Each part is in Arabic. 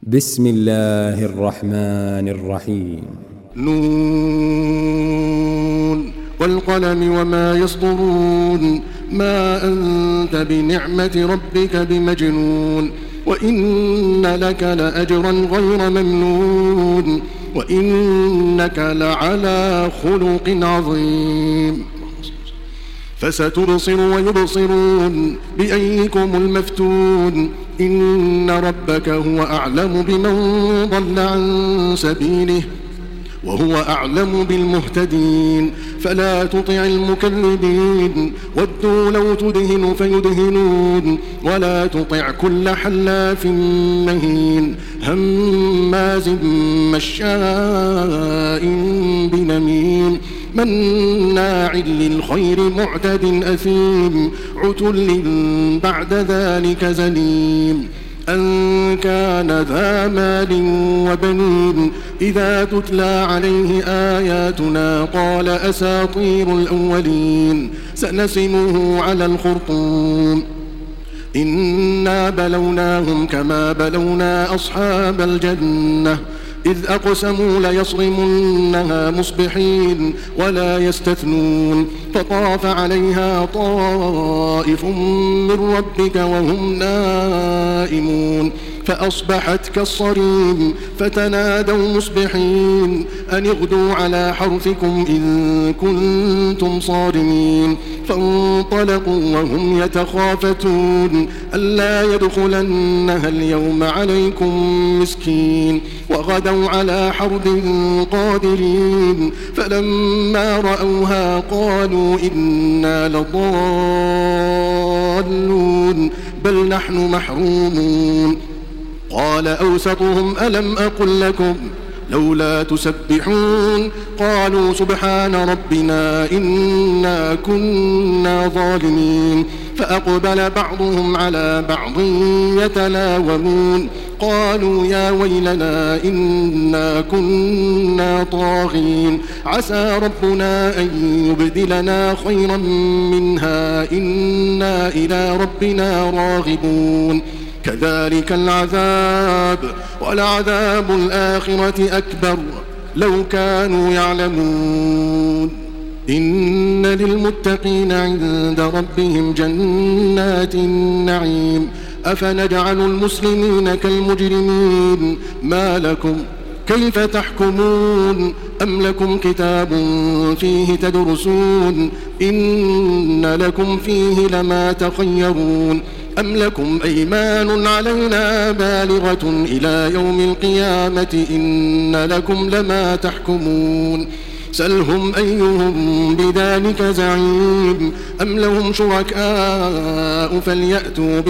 بسم الله الرحمن الرحيم. نون والقلم وما يسطرون ما أنت بنعمة ربك بمجنون وإن لك لأجرا غير ممنون وإنك لعلى خلق عظيم. فستبصر ويبصرون بأيكم المفتون إن ربك هو أعلم بمن ضل عن سبيله وهو أعلم بالمهتدين. فلا تطع المكذبين ودوا لو تدهن فيدهنون ولا تطع كل حلاف مهين هماز مشاء بنميم مناع للخير معتد أثيم عتل بعد ذلك زنيم أن كان ذا مال وبنين إذا تتلى عليه آياتنا قال أساطير الأولين سنسمه على الخرطوم إنا بلوناهم كما بلونا أصحاب الجنة إذ أقسموا ليصرمنها مصبحين ولا يستثنون فطاف عليها طائف من ربك وهم نائمون فأصبحت كالصريم فتنادوا مصبحين أن اغدوا على حرثكم إن كنتم صارمين فانطلقوا وهم يتخافتون ألا يدخلنها اليوم عليكم مسكين وغدوا على حرد قادرين فلما رأوها قالوا إنا لضالون بل نحن محرومون قال أوسطهم ألم أقل لكم لولا تسبحون قالوا سبحان ربنا إنا كنا ظالمين فأقبل بعضهم على بعض يتلاومون قالوا يا ويلنا إنا كنا طاغين عسى ربنا أن يبدلنا خيرا منها إنا إلى ربنا راغبون كذلك العذاب ولعذاب الآخرة أكبر لو كانوا يعلمون إن للمتقين عند ربهم جنات النعيم أفنجعل المسلمين كالمجرمين ما لكم كيف تحكمون أم لكم كتاب فيه تدرسون إن لكم فيه لما تخيرون أم لكم أيمان علينا بالغة إلى يوم القيامة إن لكم لما تحكمون سلهم أيهم بذلك زعيم أم لهم شركاء فليأتوا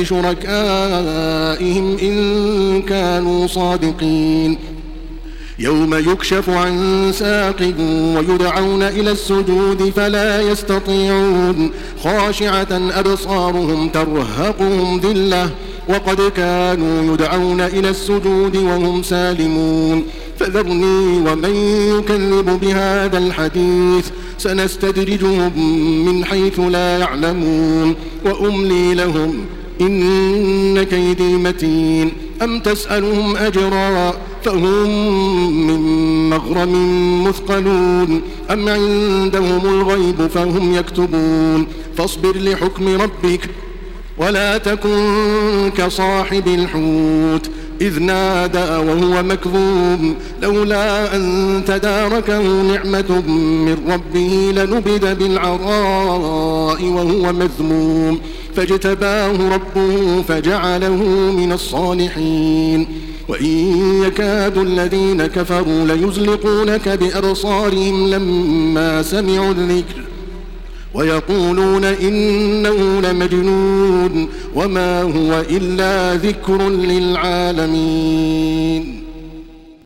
بشركائهم إن كانوا صادقين يوم يكشف عن ساق ويدعون إلى السجود فلا يستطيعون خاشعة أبصارهم ترهقهم ذلة وقد كانوا يدعون إلى السجود وهم سالمون فذرني ومن يكذب بهذا الحديث سنستدرجهم من حيث لا يعلمون وأملي لهم إن كيدي متين أم تسألهم أجرا فهم من مغرم مثقلون أم عندهم الغيب فهم يكتبون فاصبر لحكم ربك ولا تكن كصاحب الحوت إذ نادى وهو مكظوم لولا أن تداركه نعمة من ربه لنبذ بالعراء وهو مذموم فاجتباه ربه فجعله من الصالحين وإن يكاد الذين كفروا ليزلقونك بأبصارهم لما سمعوا الذكر ويقولون إنه لمجنون وما هو إلا ذكر للعالمين.